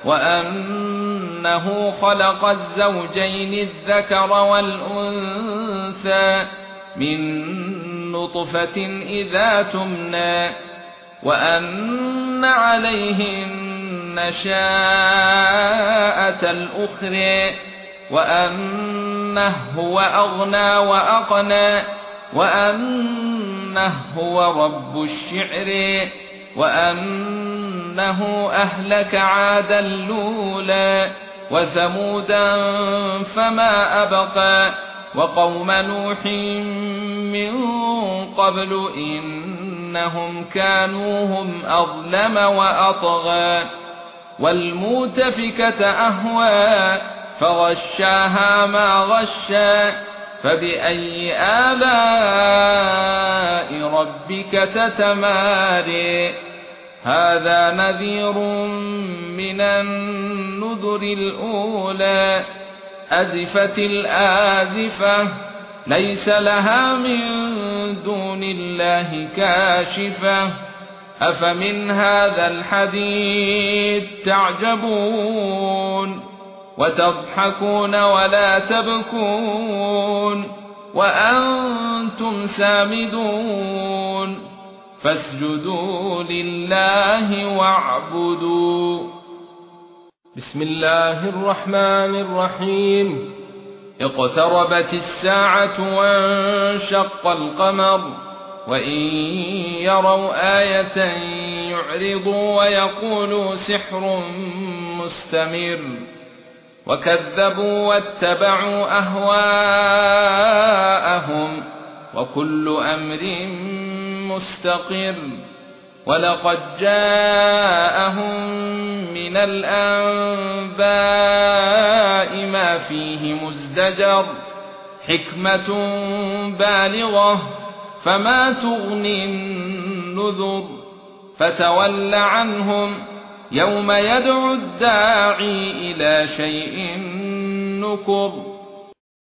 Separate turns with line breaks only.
وأنه خلق الزوجين الذكر والأنثى من نطفة إذا تمنى وأن عليه النشاءة الأخرى وأنه هو أغنى وأقنى وأنه هو رب الشعر وأنه أهلك عادا الأولى وثمودا فما أبقى وقوم نوح من قبل إنهم كانوا هم أظلم وأطغى والمؤتفكة أهوى فغشاها ما غشى فبأي آلاء ربك تتماري هذا نذير من النذر الأولى أزفت الآزفة ليس لها من دون الله كاشفة أفمن هذا الحديث تعجبون وتضحكون ولا تبكون وأنتم سامدون فاسجدوا لله واعبدوا. بسم الله الرحمن الرحيم. اقتربت الساعة وانشق القمر وإن يروا آية يعرضوا ويقولوا سحر مستمر وكذبوا واتبعوا أهواءهم وكل أمر مستقر ولقد جاءهم من الأنباء ما فيه مزدجر حكمة بالغة فما تغني النذر فتول عنهم يوم يدعو الداعي إلى شيء نكر